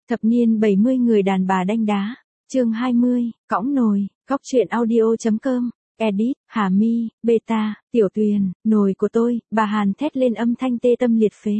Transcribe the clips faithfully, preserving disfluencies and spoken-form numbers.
Thập niên bảy mươi người đàn bà đanh đá. Chương hai mươi, cõng nồi, góc truyện audio.com, edit, Hà Mi, Beta, Tiểu Tuyền, nồi của tôi, bà Hàn thét lên âm thanh tê tâm liệt phế.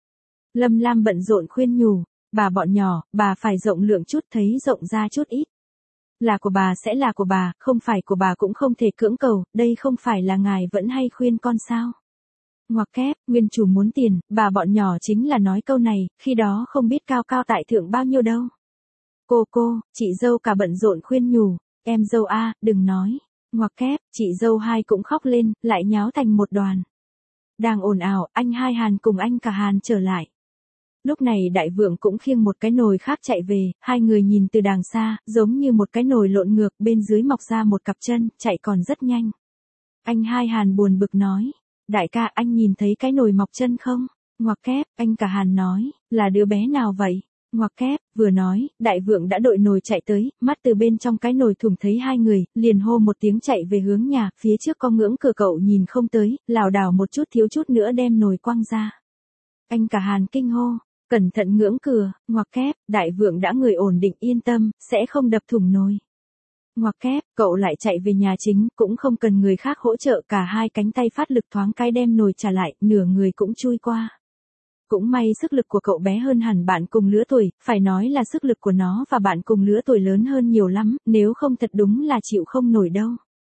Lâm Lam bận rộn khuyên nhủ, bà bọn nhỏ, bà phải rộng lượng chút, thấy rộng ra chút ít. Là của bà sẽ là của bà, không phải của bà cũng không thể cưỡng cầu, đây không phải là ngài vẫn hay khuyên con sao. Ngoặc kép, nguyên chủ muốn tiền, bà bọn nhỏ chính là nói câu này, khi đó không biết cao cao tại thượng bao nhiêu đâu. Cô cô, chị dâu cả bận rộn khuyên nhủ, em dâu a, đừng nói. Ngoặc kép, chị dâu hai cũng khóc lên, lại nháo thành một đoàn. Đang ồn ào, anh hai Hàn cùng anh cả Hàn trở lại. Lúc này đại vượng cũng khiêng một cái nồi khác chạy về, hai người nhìn từ đàng xa, giống như một cái nồi lộn ngược, bên dưới mọc ra một cặp chân, chạy còn rất nhanh. Anh hai Hàn buồn bực nói, đại ca anh nhìn thấy cái nồi mọc chân không? Ngoặc kép, anh cả Hàn nói, là đứa bé nào vậy? Ngoặc kép, vừa nói, đại vượng đã đội nồi chạy tới, mắt từ bên trong cái nồi thủng thấy hai người, liền hô một tiếng chạy về hướng nhà, phía trước có ngưỡng cửa cậu nhìn không tới, lảo đảo một chút thiếu chút nữa đem nồi quăng ra. Anh cả Hàn kinh hô, cẩn thận ngưỡng cửa, ngoặc kép, đại vượng đã người ổn định yên tâm, sẽ không đập thủng nồi. Ngoặc kép, cậu lại chạy về nhà chính, cũng không cần người khác hỗ trợ, cả hai cánh tay phát lực thoáng cái đem nồi trả lại, nửa người cũng chui qua. Cũng may sức lực của cậu bé hơn hẳn bạn cùng lứa tuổi, phải nói là sức lực của nó và bạn cùng lứa tuổi lớn hơn nhiều lắm, nếu không thật đúng là chịu không nổi đâu.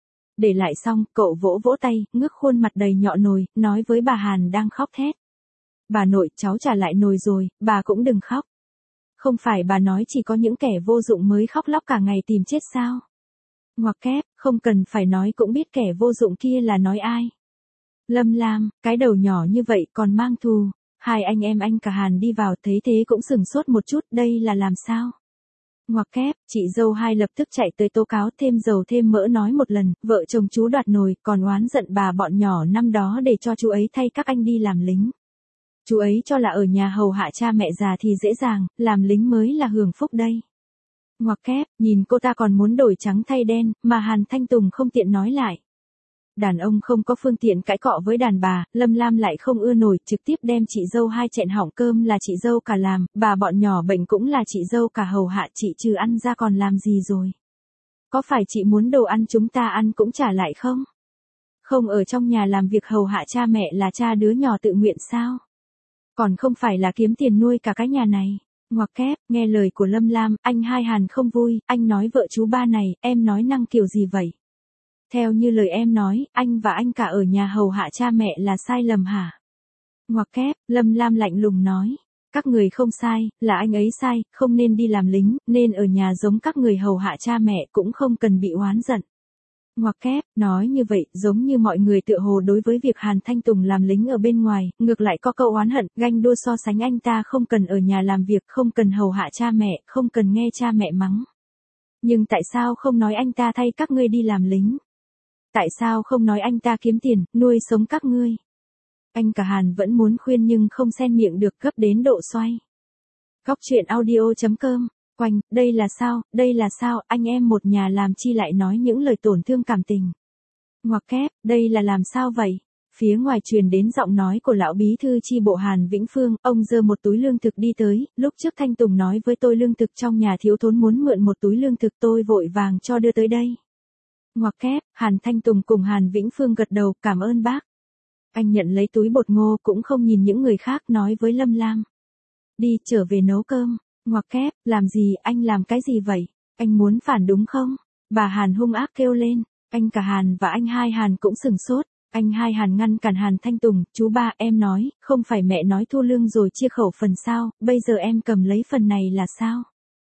Để lại xong, cậu vỗ vỗ tay, ngước khuôn mặt đầy nhọ nồi, nói với bà Hàn đang khóc thét. Bà nội, cháu trả lại nồi rồi, bà cũng đừng khóc. Không phải bà nói chỉ có những kẻ vô dụng mới khóc lóc cả ngày tìm chết sao? Ngoặc kép, không cần phải nói cũng biết kẻ vô dụng kia là nói ai. Lâm Lam, cái đầu nhỏ như vậy còn mang thù. Hai anh em anh cả Hàn đi vào thấy thế cũng sửng sốt một chút, đây là làm sao? Ngoặc kép, chị dâu hai lập tức chạy tới tố cáo, thêm dầu thêm mỡ nói một lần, vợ chồng chú đoạt nồi, còn oán giận bà bọn nhỏ năm đó để cho chú ấy thay các anh đi làm lính. Chú ấy cho là ở nhà hầu hạ cha mẹ già thì dễ dàng, làm lính mới là hưởng phúc đây. Ngoặc kép, nhìn cô ta còn muốn đổi trắng thay đen, mà Hàn Thanh Tùng không tiện nói lại. Đàn ông không có phương tiện cãi cọ với đàn bà, Lâm Lam lại không ưa nổi, trực tiếp đem chị dâu hai chẹn hỏng, cơm là chị dâu cả làm, bà bọn nhỏ bệnh cũng là chị dâu cả hầu hạ, chị trừ ăn ra còn làm gì rồi. Có phải chị muốn đồ ăn chúng ta ăn cũng trả lại không? Không ở trong nhà làm việc hầu hạ cha mẹ là cha đứa nhỏ tự nguyện sao? Còn không phải là kiếm tiền nuôi cả cái nhà này. Ngoặc kép, nghe lời của Lâm Lam, anh hai Hàn không vui, anh nói vợ chú ba này, em nói năng kiểu gì vậy? Theo như lời em nói, anh và anh cả ở nhà hầu hạ cha mẹ là sai lầm hả? Ngoặc kép, Lâm Lam lạnh lùng nói, các người không sai, là anh ấy sai, không nên đi làm lính, nên ở nhà giống các người hầu hạ cha mẹ cũng không cần bị oán giận. Ngoặc kép, nói như vậy, giống như mọi người tựa hồ đối với việc Hàn Thanh Tùng làm lính ở bên ngoài, ngược lại có câu oán hận, ganh đua so sánh anh ta không cần ở nhà làm việc, không cần hầu hạ cha mẹ, không cần nghe cha mẹ mắng. Nhưng tại sao không nói anh ta thay các ngươi đi làm lính? Tại sao không nói anh ta kiếm tiền, nuôi sống các ngươi? Anh cả Hàn vẫn muốn khuyên nhưng không xen miệng được, gấp đến độ xoay. Góc truyện audio.com, quanh, đây là sao, đây là sao, anh em một nhà làm chi lại nói những lời tổn thương cảm tình. Ngoặc kép, đây là làm sao vậy? Phía ngoài truyền đến giọng nói của lão bí thư chi bộ Hàn Vĩnh Phương, ông giơ một túi lương thực đi tới, lúc trước Thanh Tùng nói với tôi lương thực trong nhà thiếu thốn muốn mượn một túi lương thực, tôi vội vàng cho đưa tới đây. Ngoặc kép, Hàn Thanh Tùng cùng Hàn Vĩnh Phương gật đầu, cảm ơn bác. Anh nhận lấy túi bột ngô cũng không nhìn những người khác, nói với Lâm Lam. Đi, trở về nấu cơm. Ngoặc kép, làm gì, anh làm cái gì vậy? Anh muốn phản đúng không? Bà Hàn hung ác kêu lên, anh cả Hàn và anh hai Hàn cũng sừng sốt. Anh hai Hàn ngăn cản Hàn Thanh Tùng, chú ba em nói, không phải mẹ nói thu lương rồi chia khẩu phần sao, bây giờ em cầm lấy phần này là sao?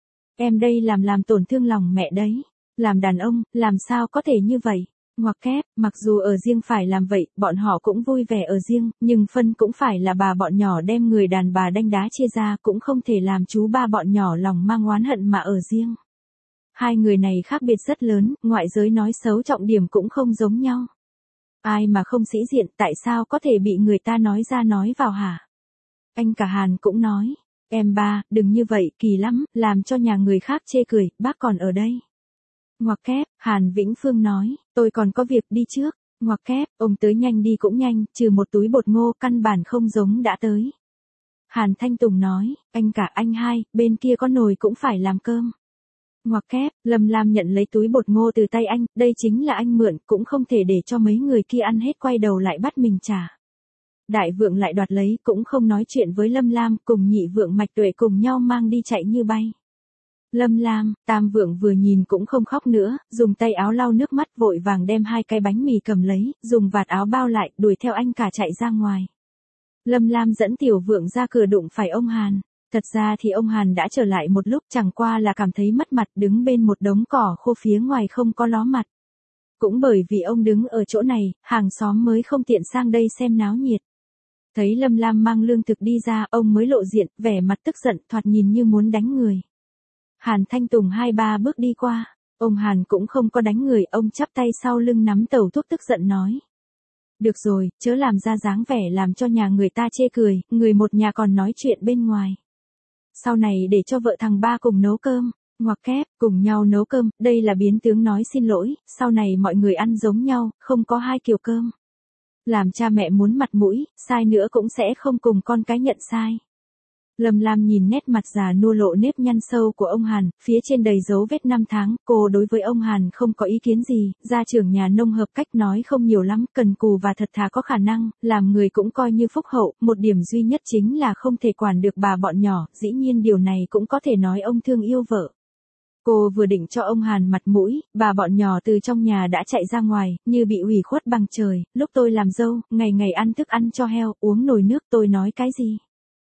Em đây làm làm tổn thương lòng mẹ đấy. Làm đàn ông, làm sao có thể như vậy? Ngoặc kép, mặc dù ở riêng phải làm vậy, bọn họ cũng vui vẻ ở riêng, nhưng phân cũng phải là bà bọn nhỏ đem người đàn bà đanh đá chia ra, cũng không thể làm chú ba bọn nhỏ lòng mang oán hận mà ở riêng. Hai người này khác biệt rất lớn, ngoại giới nói xấu trọng điểm cũng không giống nhau. Ai mà không sĩ diện, tại sao có thể bị người ta nói ra nói vào hả? Anh cả Hàn cũng nói, em ba, đừng như vậy, kỳ lắm, làm cho nhà người khác chê cười, bác còn ở đây. Ngoặc kép, Hàn Vĩnh Phương nói, tôi còn có việc đi trước. Ngoặc kép, ông tới nhanh đi cũng nhanh, trừ một túi bột ngô căn bản không giống đã tới. Hàn Thanh Tùng nói, anh cả anh hai, bên kia có nồi cũng phải làm cơm. Ngoặc kép, Lâm Lam nhận lấy túi bột ngô từ tay anh, đây chính là anh mượn, cũng không thể để cho mấy người kia ăn hết quay đầu lại bắt mình trả. Đại vượng lại đoạt lấy, cũng không nói chuyện với Lâm Lam, cùng nhị vượng Mạch Tuệ cùng nhau mang đi chạy như bay. Lâm Lam, tam vượng vừa nhìn cũng không khóc nữa, dùng tay áo lau nước mắt vội vàng đem hai cái bánh mì cầm lấy, dùng vạt áo bao lại, đuổi theo anh cả chạy ra ngoài. Lâm Lam dẫn tiểu vượng ra cửa đụng phải ông Hàn. Thật ra thì ông Hàn đã trở lại một lúc, chẳng qua là cảm thấy mất mặt đứng bên một đống cỏ khô phía ngoài không có ló mặt. Cũng bởi vì ông đứng ở chỗ này, hàng xóm mới không tiện sang đây xem náo nhiệt. Thấy Lâm Lam mang lương thực đi ra, ông mới lộ diện, vẻ mặt tức giận, thoạt nhìn như muốn đánh người. Hàn Thanh Tùng hai ba bước đi qua, ông Hàn cũng không có đánh người, ông chắp tay sau lưng nắm tẩu thuốc tức giận nói. Được rồi, chớ làm ra dáng vẻ làm cho nhà người ta chê cười, người một nhà còn nói chuyện bên ngoài. Sau này để cho vợ thằng ba cùng nấu cơm, ngoặc kép, cùng nhau nấu cơm, đây là biến tướng nói xin lỗi, sau này mọi người ăn giống nhau, không có hai kiểu cơm. Làm cha mẹ muốn mặt mũi, sai nữa cũng sẽ không cùng con cái nhận sai. Lâm Lam nhìn nét mặt già nua lộ nếp nhăn sâu của ông Hàn, phía trên đầy dấu vết năm tháng, cô đối với ông Hàn không có ý kiến gì, gia trưởng nhà nông hợp cách nói không nhiều lắm, cần cù và thật thà có khả năng, làm người cũng coi như phúc hậu, một điểm duy nhất chính là không thể quản được bà bọn nhỏ, dĩ nhiên điều này cũng có thể nói ông thương yêu vợ. Cô vừa định cho ông Hàn mặt mũi, bà bọn nhỏ từ trong nhà đã chạy ra ngoài, như bị ủy khuất bằng trời, lúc tôi làm dâu, ngày ngày ăn thức ăn cho heo, uống nồi nước tôi nói cái gì?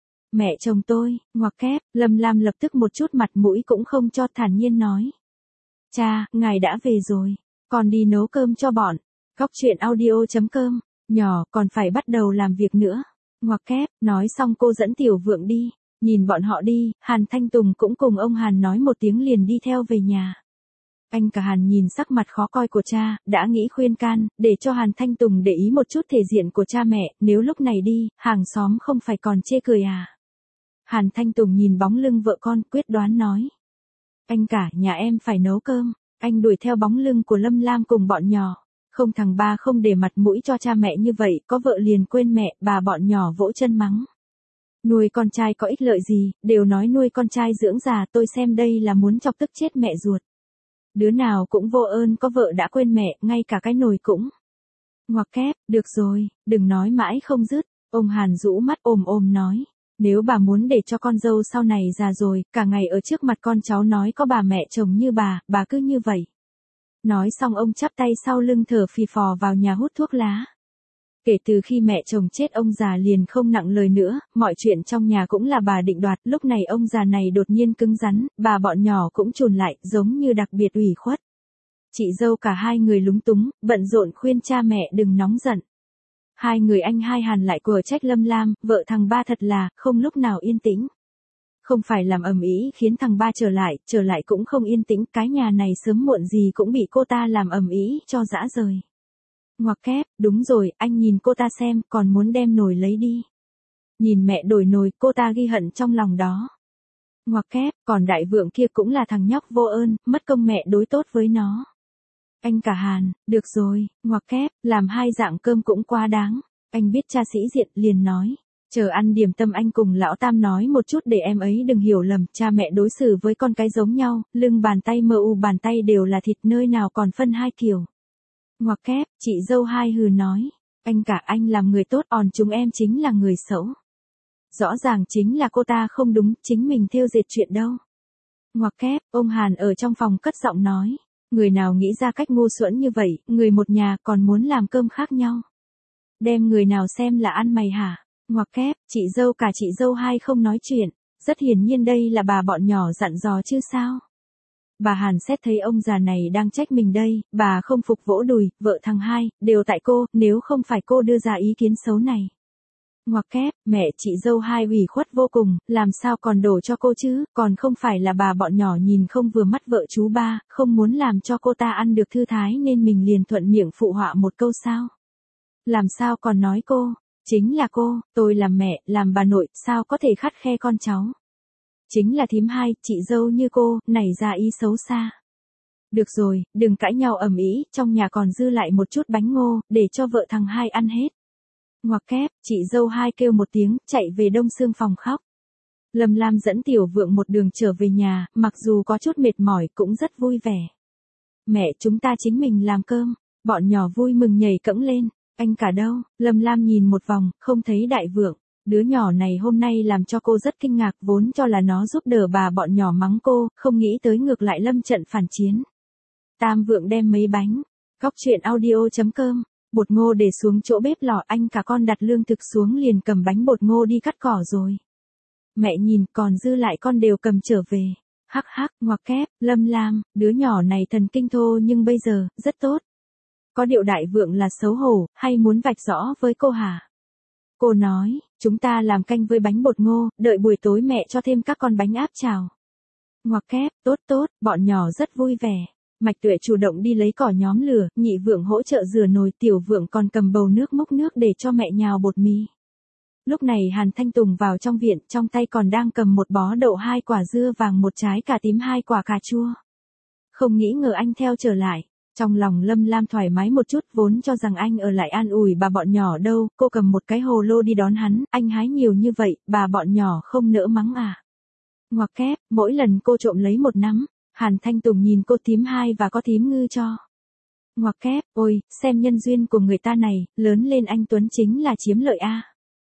Mẹ chồng tôi, ngoặc kép, Lâm Lam lập tức một chút mặt mũi cũng không cho, thản nhiên nói. Cha, ngài đã về rồi, còn đi nấu cơm cho bọn. Góc truyện audio chấm com, nhỏ còn phải bắt đầu làm việc nữa. Ngoặc kép, nói xong cô dẫn tiểu vượng đi, nhìn bọn họ đi, Hàn Thanh Tùng cũng cùng ông Hàn nói một tiếng liền đi theo về nhà. Anh cả Hàn nhìn sắc mặt khó coi của cha, đã nghĩ khuyên can, để cho Hàn Thanh Tùng để ý một chút thể diện của cha mẹ, nếu lúc này đi, hàng xóm không phải còn chê cười à. Hàn Thanh Tùng nhìn bóng lưng vợ con, quyết đoán nói. Anh cả, nhà em phải nấu cơm, anh đuổi theo bóng lưng của Lâm Lam cùng bọn nhỏ. Không, thằng ba không để mặt mũi cho cha mẹ như vậy, có vợ liền quên mẹ, bà bọn nhỏ vỗ chân mắng. Nuôi con trai có ích lợi gì, đều nói nuôi con trai dưỡng già, tôi xem đây là muốn chọc tức chết mẹ ruột. Đứa nào cũng vô ơn, có vợ đã quên mẹ, ngay cả cái nồi cũng. Ngoặc kép, được rồi, đừng nói mãi không dứt, ông Hàn rũ mắt ồm ồm nói. Nếu bà muốn để cho con dâu sau này già rồi, cả ngày ở trước mặt con cháu nói có bà mẹ chồng như bà, bà cứ như vậy. Nói xong ông chắp tay sau lưng thở phì phò vào nhà hút thuốc lá. Kể từ khi mẹ chồng chết ông già liền không nặng lời nữa, mọi chuyện trong nhà cũng là bà định đoạt, lúc này ông già này đột nhiên cứng rắn, bà bọn nhỏ cũng chùn lại, giống như đặc biệt ủy khuất. Chị dâu cả hai người lúng túng, bận rộn khuyên cha mẹ đừng nóng giận. Hai người anh hai Hàn lại của trách Lâm Lam, vợ thằng ba thật là, không lúc nào yên tĩnh. Không phải làm ầm ĩ khiến thằng ba trở lại, trở lại cũng không yên tĩnh, cái nhà này sớm muộn gì cũng bị cô ta làm ầm ĩ cho dã rời. Ngoặc kép, đúng rồi, anh nhìn cô ta xem, còn muốn đem nồi lấy đi. Nhìn mẹ đổi nồi, cô ta ghi hận trong lòng đó. Ngoặc kép, còn đại vượng kia cũng là thằng nhóc vô ơn, mất công mẹ đối tốt với nó. Anh cả Hàn, được rồi, ngoặc kép, làm hai dạng cơm cũng quá đáng. Anh biết cha sĩ diện, liền nói. Chờ ăn điểm tâm anh cùng lão tam nói một chút để em ấy đừng hiểu lầm, cha mẹ đối xử với con cái giống nhau, lưng bàn tay mờ u bàn tay đều là thịt, nơi nào còn phân hai kiểu. Ngoặc kép, chị dâu hai hừ nói. Anh cả anh làm người tốt, còn chúng em chính là người xấu. Rõ ràng chính là cô ta không đúng, chính mình thêu dệt chuyện đâu. Ngoặc kép, ông Hàn ở trong phòng cất giọng nói. Người nào nghĩ ra cách ngu xuẩn như vậy, người một nhà còn muốn làm cơm khác nhau. Đem người nào xem là ăn mày hả? Ngoặc kép, chị dâu cả chị dâu hai không nói chuyện. Rất hiển nhiên đây là bà bọn nhỏ dặn dò chứ sao. Bà Hàn xét thấy ông già này đang trách mình đây, bà không phục vỗ đùi, vợ thằng hai, đều tại cô, nếu không phải cô đưa ra ý kiến xấu này. Ngoặc kép, mẹ chị dâu hai ủy khuất vô cùng, làm sao còn đổ cho cô chứ, còn không phải là bà bọn nhỏ nhìn không vừa mắt vợ chú ba, không muốn làm cho cô ta ăn được thư thái nên mình liền thuận miệng phụ họa một câu sao. Làm sao còn nói cô, chính là cô, tôi làm mẹ, làm bà nội, sao có thể khắt khe con cháu. Chính là thím hai, chị dâu như cô, nảy ra ý xấu xa. Được rồi, đừng cãi nhau ầm ĩ, trong nhà còn dư lại một chút bánh ngô, để cho vợ thằng hai ăn hết. Ngoặc kép, chị dâu hai kêu một tiếng, chạy về đông xương phòng khóc. Lâm Lam dẫn Tiểu Vượng một đường trở về nhà, mặc dù có chút mệt mỏi cũng rất vui vẻ. Mẹ, chúng ta chính mình làm cơm. Bọn nhỏ vui mừng nhảy cẫng lên. Anh cả đâu? Lâm Lam nhìn một vòng, không thấy Đại Vượng. Đứa nhỏ này hôm nay làm cho cô rất kinh ngạc, vốn cho là nó giúp đỡ bà bọn nhỏ mắng cô, không nghĩ tới ngược lại lâm trận phản chiến. Tam Vượng đem mấy bánh. Góc truyện audio chấm com. Bột ngô để xuống chỗ bếp lò, anh cả con đặt lương thực xuống liền cầm bánh bột ngô đi cắt cỏ rồi. Mẹ nhìn, còn dư lại con đều cầm trở về. Hắc hắc, ngoặc kép, Lâm Lam, đứa nhỏ này thần kinh thô nhưng bây giờ, rất tốt. Có điệu Đại Vượng là xấu hổ, hay muốn vạch rõ với cô hả? Cô nói, chúng ta làm canh với bánh bột ngô, đợi buổi tối mẹ cho thêm các con bánh áp chảo. Ngoặc kép, tốt tốt, bọn nhỏ rất vui vẻ. Mạch Tuệ chủ động đi lấy cỏ nhóm lửa, Nhị Vượng hỗ trợ rửa nồi, Tiểu Vượng còn cầm bầu nước múc nước để cho mẹ nhào bột mì. Lúc này Hàn Thanh Tùng vào trong viện, trong tay còn đang cầm một bó đậu, hai quả dưa vàng, một trái cà tím, hai quả cà chua. Không nghĩ ngờ anh theo trở lại. Trong lòng Lâm Lam thoải mái một chút, vốn cho rằng anh ở lại an ủi bà bọn nhỏ đâu, cô cầm một cái hồ lô đi đón hắn, anh hái nhiều như vậy, bà bọn nhỏ không nỡ mắng à. Ngoặc kép, mỗi lần cô trộm lấy một nắm, Hàn Thanh Tùng nhìn cô tím hai và có tím ngư cho. Ngoặc kép, ôi, xem nhân duyên của người ta này, lớn lên anh Tuấn chính là chiếm lợi a.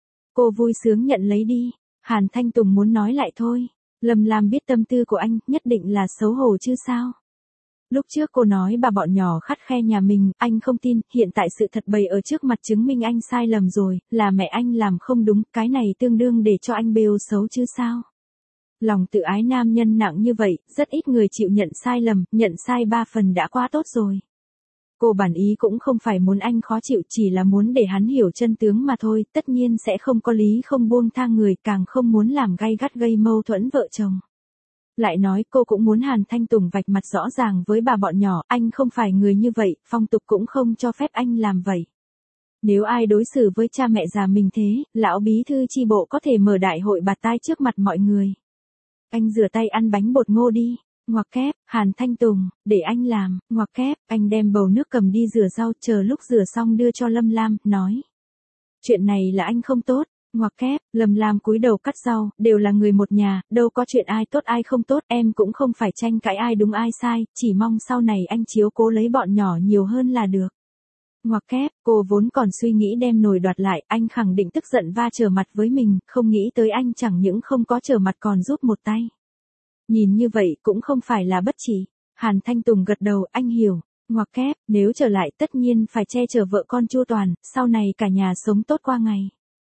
Cô vui sướng nhận lấy đi. Hàn Thanh Tùng muốn nói lại thôi. Lâm Lam biết tâm tư của anh, nhất định là xấu hổ chứ sao. Lúc trước cô nói bà bọn nhỏ khắt khe nhà mình, anh không tin, hiện tại sự thật bày ở trước mặt chứng minh anh sai lầm rồi, là mẹ anh làm không đúng, cái này tương đương để cho anh bêu xấu chứ sao. Lòng tự ái nam nhân nặng như vậy, rất ít người chịu nhận sai lầm, nhận sai ba phần đã quá tốt rồi. Cô bản ý cũng không phải muốn anh khó chịu, chỉ là muốn để hắn hiểu chân tướng mà thôi, tất nhiên sẽ không có lý không buông tha người, càng không muốn làm gay gắt gây mâu thuẫn vợ chồng. Lại nói cô cũng muốn Hàn Thanh Tùng vạch mặt rõ ràng với bà bọn nhỏ, anh không phải người như vậy, phong tục cũng không cho phép anh làm vậy. Nếu ai đối xử với cha mẹ già mình thế, lão bí thư chi bộ có thể mở đại hội bạt tai trước mặt mọi người. Anh rửa tay ăn bánh bột ngô đi. Ngoặc kép, Hàn Thanh Tùng, để anh làm. Ngoặc kép, anh đem bầu nước cầm đi rửa rau, chờ lúc rửa xong đưa cho Lâm Lam, nói. Chuyện này là anh không tốt. Ngoặc kép, Lâm Lam cúi đầu cắt rau, đều là người một nhà, đâu có chuyện ai tốt ai không tốt, em cũng không phải tranh cãi ai đúng ai sai, chỉ mong sau này anh chiếu cố lấy bọn nhỏ nhiều hơn là được. Ngoặc kép, cô vốn còn suy nghĩ đem nồi đoạt lại, anh khẳng định tức giận va trở mặt với mình, không nghĩ tới anh chẳng những không có trở mặt còn giúp một tay. Nhìn như vậy cũng không phải là bất chỉ. Hàn Thanh Tùng gật đầu, anh hiểu. Ngoặc kép, nếu trở lại tất nhiên phải che chở vợ con chu toàn, sau này cả nhà sống tốt qua ngày.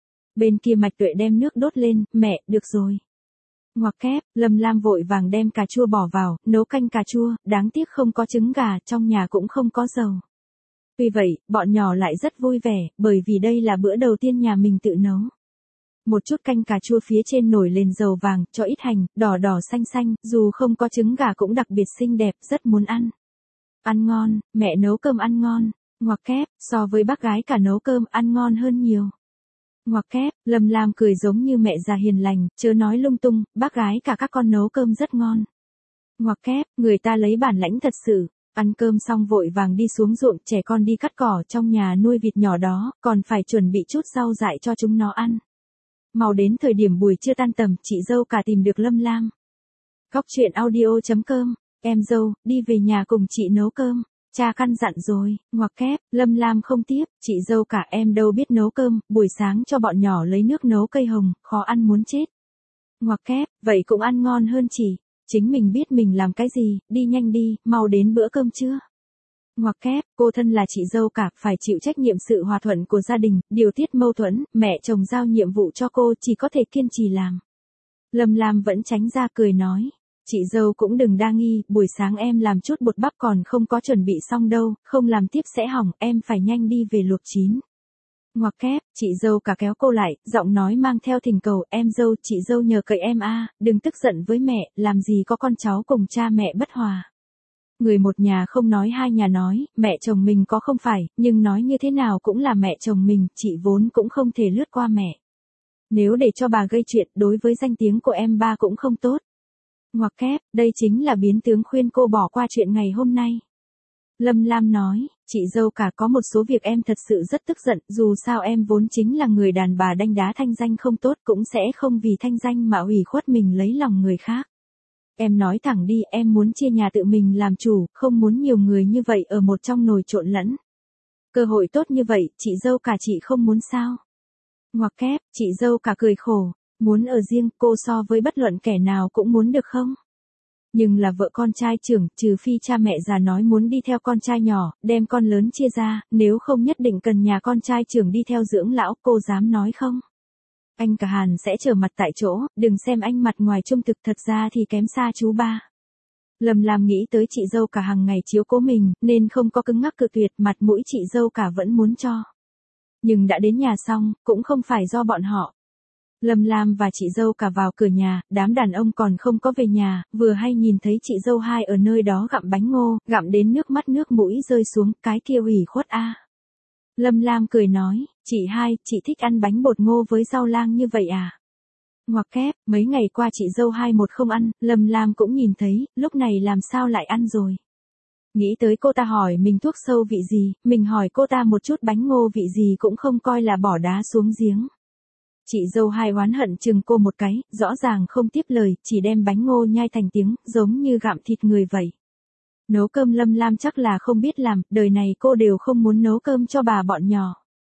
Bên kia Mạch Tuệ đem nước đốt lên, mẹ, được rồi. Ngoặc kép, Lâm Lam vội vàng đem cà chua bỏ vào, nấu canh cà chua, đáng tiếc không có trứng gà, trong nhà cũng không có dầu. Vì vậy, bọn nhỏ lại rất vui vẻ, bởi vì đây là bữa đầu tiên nhà mình tự nấu. Một chút canh cà chua phía trên nổi lên dầu vàng, cho ít hành, đỏ đỏ xanh xanh, dù không có trứng gà cũng đặc biệt xinh đẹp, rất muốn ăn. Ăn ngon, mẹ nấu cơm ăn ngon. Ngoặc kép, so với bác gái cả nấu cơm ăn ngon hơn nhiều. Ngoặc kép, Lâm Lam cười giống như mẹ già hiền lành, chớ nói lung tung, bác gái cả các con nấu cơm rất ngon. Ngoặc kép, người ta lấy bản lãnh thật sự. Ăn cơm xong vội vàng đi xuống ruộng, trẻ con đi cắt cỏ, trong nhà nuôi vịt nhỏ đó, còn phải chuẩn bị chút rau dại cho chúng nó ăn. Mau đến thời điểm buổi trưa tan tầm, chị dâu cả tìm được Lâm Lam. Góc truyện audio chấm com, em dâu, đi về nhà cùng chị nấu cơm. Cha căn dặn rồi. Ngoặc kép, Lâm Lam không tiếp, chị dâu cả em đâu biết nấu cơm, buổi sáng cho bọn nhỏ lấy nước nấu cây hồng, khó ăn muốn chết. Ngoặc kép, vậy cũng ăn ngon hơn chị. Chính mình biết mình làm cái gì, đi nhanh đi, mau đến bữa cơm trưa. Ngoặc kép, cô thân là chị dâu cả, phải chịu trách nhiệm sự hòa thuận của gia đình, điều tiết mâu thuẫn, mẹ chồng giao nhiệm vụ cho cô, chỉ có thể kiên trì làm. Lâm Lam vẫn tránh ra cười nói, chị dâu cũng đừng đa nghi, buổi sáng em làm chút bột bắp còn không có chuẩn bị xong đâu, không làm tiếp sẽ hỏng, em phải nhanh đi về luộc chín. Ngoặc kép, chị dâu cả kéo cô lại, giọng nói mang theo thỉnh cầu, em dâu, chị dâu nhờ cậy em a, đừng tức giận với mẹ, làm gì có con cháu cùng cha mẹ bất hòa. Người một nhà không nói hai nhà nói, mẹ chồng mình có không phải, nhưng nói như thế nào cũng là mẹ chồng mình, chị vốn cũng không thể lướt qua mẹ. Nếu để cho bà gây chuyện, đối với danh tiếng của em ba cũng không tốt. Ngoặc kép, đây chính là biến tướng khuyên cô bỏ qua chuyện ngày hôm nay. Lâm Lam nói, Chị dâu cả, có một số việc em thật sự rất tức giận, dù sao em vốn chính là người đàn bà đanh đá, thanh danh không tốt, cũng sẽ không vì thanh danh mà ủy khuất mình lấy lòng người khác. Em nói thẳng đi, em muốn chia nhà tự mình làm chủ, không muốn nhiều người như vậy ở một trong nồi trộn lẫn. Cơ hội tốt như vậy, chị dâu cả chị không muốn sao? Ngoặc kép, chị dâu cả cười khổ, muốn ở riêng, cô so với bất luận kẻ nào cũng muốn được không? Nhưng là vợ con trai trưởng, trừ phi cha mẹ già nói muốn đi theo con trai nhỏ, đem con lớn chia ra, nếu không nhất định cần nhà con trai trưởng đi theo dưỡng lão, cô dám nói không? Anh cả Hàn sẽ trở mặt tại chỗ, đừng xem anh mặt ngoài trung thực, thật ra thì kém xa chú ba. Lâm Lam nghĩ tới chị dâu cả hàng ngày chiếu cố mình, nên không có cứng ngắc cự tuyệt, mặt mũi chị dâu cả vẫn muốn cho. Nhưng đã đến nhà xong, cũng không phải do bọn họ. Lâm Lam và chị dâu cả vào cửa nhà, đám đàn ông còn không có về nhà, vừa hay nhìn thấy chị dâu hai ở nơi đó gặm bánh ngô, gặm đến nước mắt nước mũi rơi xuống, cái kia ủy khuất a. Lâm Lam cười nói, chị hai, chị thích ăn bánh bột ngô với rau lang như vậy à? Ngoặc kép, mấy ngày qua chị dâu hai một không ăn, Lâm Lam cũng nhìn thấy, lúc này làm sao lại ăn rồi. Nghĩ tới cô ta hỏi mình thuốc sâu vị gì, mình hỏi cô ta một chút bánh ngô vị gì cũng không coi là bỏ đá xuống giếng. Chị dâu hai oán hận chừng cô một cái, rõ ràng không tiếp lời, chỉ đem bánh ngô nhai thành tiếng, giống như gặm thịt người vậy. Nấu cơm Lâm Lam chắc là không biết làm, đời này cô đều không muốn nấu cơm cho bà bọn nhỏ.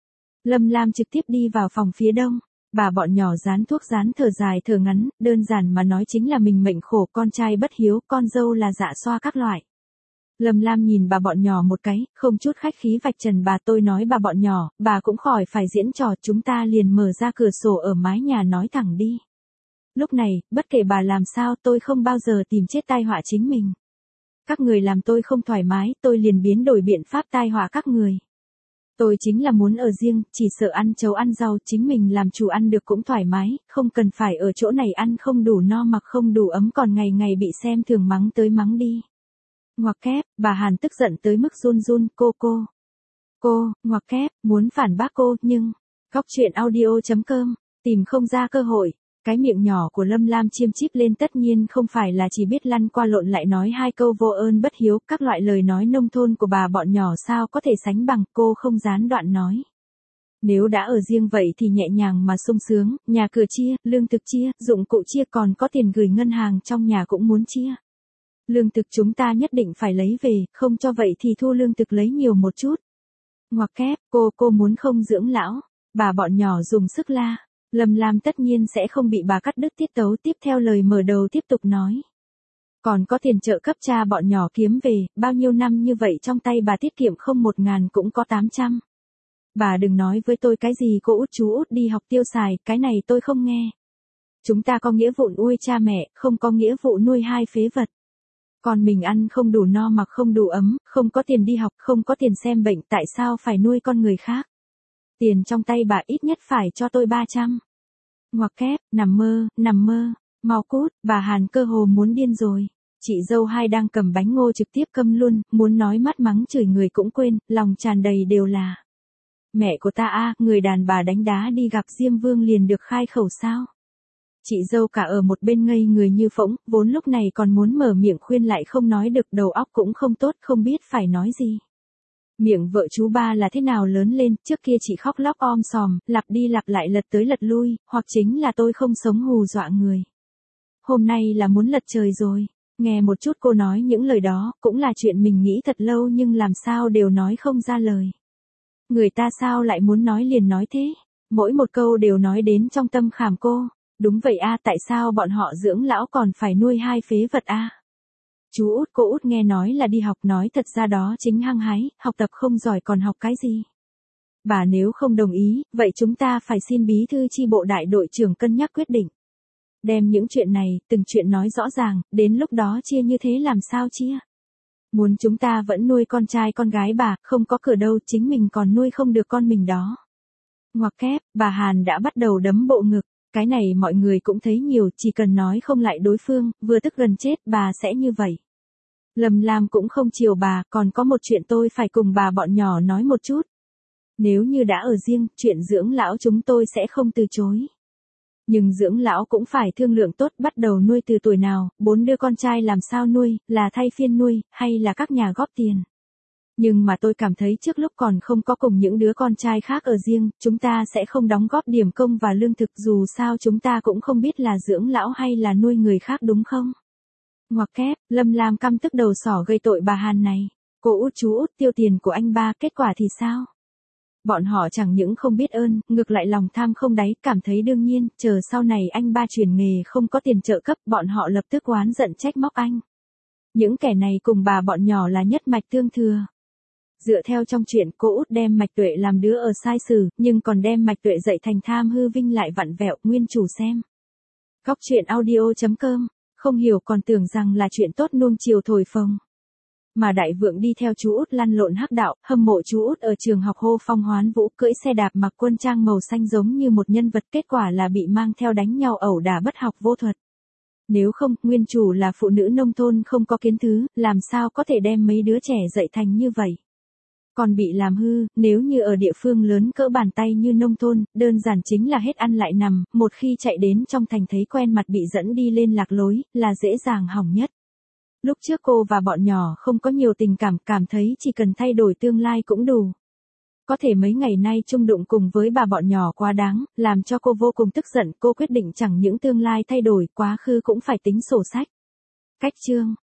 Lâm Lam trực tiếp đi vào phòng phía đông, bà bọn nhỏ dán thuốc dán thở dài thở ngắn, đơn giản mà nói chính là mình mệnh khổ, con trai bất hiếu, con dâu là dạ xoa các loại. Lâm Lam nhìn bà bọn nhỏ một cái, không chút khách khí vạch trần bà, tôi nói bà bọn nhỏ, bà cũng khỏi phải diễn trò, chúng ta liền mở ra cửa sổ ở mái nhà nói thẳng đi. Lúc này, bất kể bà làm sao tôi không bao giờ tìm chết tai họa chính mình. Các người làm tôi không thoải mái, tôi liền biến đổi biện pháp tai họa các người. Tôi chính là muốn ở riêng, chỉ sợ ăn chấu ăn rau, chính mình làm chủ ăn được cũng thoải mái, không cần phải ở chỗ này ăn không đủ no mặc không đủ ấm còn ngày ngày bị xem thường mắng tới mắng đi. Ngoặc kép, bà Hàn tức giận tới mức run run, cô cô. Cô, ngoặc kép, muốn phản bác cô, nhưng, góc truyện audio chấm com, tìm không ra cơ hội. Cái miệng nhỏ của Lâm Lam chiêm chíp lên, tất nhiên không phải là chỉ biết lăn qua lộn lại nói hai câu vô ơn bất hiếu, các loại lời nói nông thôn của bà bọn nhỏ sao có thể sánh bằng, cô không gián đoạn nói. Nếu đã ở riêng vậy thì nhẹ nhàng mà sung sướng, nhà cửa chia, lương thực chia, dụng cụ chia, còn có tiền gửi ngân hàng trong nhà cũng muốn chia. Lương thực chúng ta nhất định phải lấy về, không cho vậy thì thu lương thực lấy nhiều một chút. Ngoặc kép, cô cô muốn không dưỡng lão, bà bọn nhỏ dùng sức la. Lâm Lam tất nhiên sẽ không bị bà cắt đứt tiết tấu, tiếp theo lời mở đầu tiếp tục nói. Còn có tiền trợ cấp cha bọn nhỏ kiếm về, bao nhiêu năm như vậy trong tay bà tiết kiệm không một ngàn cũng có tám trăm. Bà đừng nói với tôi cái gì cô út chú út đi học tiêu xài, cái này tôi không nghe. Chúng ta có nghĩa vụ nuôi cha mẹ, không có nghĩa vụ nuôi hai phế vật. Còn mình ăn không đủ no mặc không đủ ấm, không có tiền đi học, không có tiền xem bệnh, tại sao phải nuôi con người khác? Tiền trong tay bà ít nhất phải cho tôi ba trăm. Ngoặc kép, nằm mơ, nằm mơ, mau cút, bà Hàn cơ hồ muốn điên rồi. Chị dâu hai đang cầm bánh ngô trực tiếp câm luôn, muốn nói mắt mắng chửi người cũng quên, lòng tràn đầy đều là. Mẹ của ta a, người đàn bà đánh đá đi gặp Diêm Vương liền được khai khẩu sao? Chị dâu cả ở một bên ngây người như phỗng, vốn lúc này còn muốn mở miệng khuyên lại không nói được, đầu óc cũng không tốt, không biết phải nói gì. Miệng vợ chú ba là thế nào lớn lên, trước kia chỉ khóc lóc om sòm, lặp đi lặp lại lật tới lật lui, hoặc chính là tôi không sống hù dọa người. Hôm nay là muốn lật trời rồi, nghe một chút cô nói những lời đó, cũng là chuyện mình nghĩ thật lâu nhưng làm sao đều nói không ra lời. Người ta sao lại muốn nói liền nói thế, mỗi một câu đều nói đến trong tâm khảm cô. Đúng vậy a, tại sao bọn họ dưỡng lão còn phải nuôi hai phế vật a? Chú út cô út nghe nói là đi học, nói thật ra đó chính hăng hái, học tập không giỏi còn học cái gì. Bà nếu không đồng ý, vậy chúng ta phải xin bí thư chi bộ đại đội trưởng cân nhắc quyết định. Đem những chuyện này, từng chuyện nói rõ ràng, đến lúc đó chia như thế làm sao chia? Muốn chúng ta vẫn nuôi con trai con gái bà, không có cửa đâu, chính mình còn nuôi không được con mình đó. Ngoặc kép, bà Hàn đã bắt đầu đấm bộ ngực. Cái này mọi người cũng thấy nhiều, chỉ cần nói không lại đối phương, vừa tức gần chết, bà sẽ như vậy. Lâm Lam cũng không chiều bà, còn có một chuyện tôi phải cùng bà bọn nhỏ nói một chút. Nếu như đã ở riêng, chuyện dưỡng lão chúng tôi sẽ không từ chối. Nhưng dưỡng lão cũng phải thương lượng tốt, bắt đầu nuôi từ tuổi nào, bốn đứa con trai làm sao nuôi, là thay phiên nuôi, hay là các nhà góp tiền. Nhưng mà tôi cảm thấy trước lúc còn không có cùng những đứa con trai khác ở riêng, chúng ta sẽ không đóng góp điểm công và lương thực dù sao chúng ta cũng không biết là dưỡng lão hay là nuôi người khác đúng không? Ngoặc kép, Lâm Lam căm tức đầu sỏ gây tội bà Hàn này. Cô út chú út tiêu tiền của anh ba, kết quả thì sao? Bọn họ chẳng những không biết ơn, ngược lại lòng tham không đáy, cảm thấy đương nhiên, chờ sau này anh ba chuyển nghề không có tiền trợ cấp, bọn họ lập tức oán giận trách móc anh. Những kẻ này cùng bà bọn nhỏ là nhất mạch tương thừa. Dựa theo trong chuyện, cô út đem Mạch Tuệ làm đứa ở sai sử, nhưng còn đem Mạch Tuệ dạy thành tham hư vinh lại vặn vẹo. Nguyên chủ xem Góc truyện audio chấm com, không hiểu còn tưởng rằng là chuyện tốt nuông chiều thổi phồng. Mà đại vượng đi theo chú út lăn lộn hắc đạo, hâm mộ chú út ở trường học hô phong hoán vũ, cưỡi xe đạp mặc quân trang màu xanh giống như một nhân vật, kết quả là bị mang theo đánh nhau ẩu đả bất học vô thuật. Nếu không, nguyên chủ là phụ nữ nông thôn không có kiến thứ, làm sao có thể đem mấy đứa trẻ dạy thành như vậy. Còn bị làm hư, nếu như ở địa phương lớn cỡ bàn tay như nông thôn, đơn giản chính là hết ăn lại nằm, một khi chạy đến trong thành thấy quen mặt bị dẫn đi lên lạc lối, là dễ dàng hỏng nhất. Lúc trước cô và bọn nhỏ không có nhiều tình cảm, cảm thấy chỉ cần thay đổi tương lai cũng đủ. Có thể mấy ngày nay chung đụng cùng với bà bọn nhỏ quá đáng, làm cho cô vô cùng tức giận, cô quyết định chẳng những tương lai thay đổi, quá khứ cũng phải tính sổ sách. Cách chương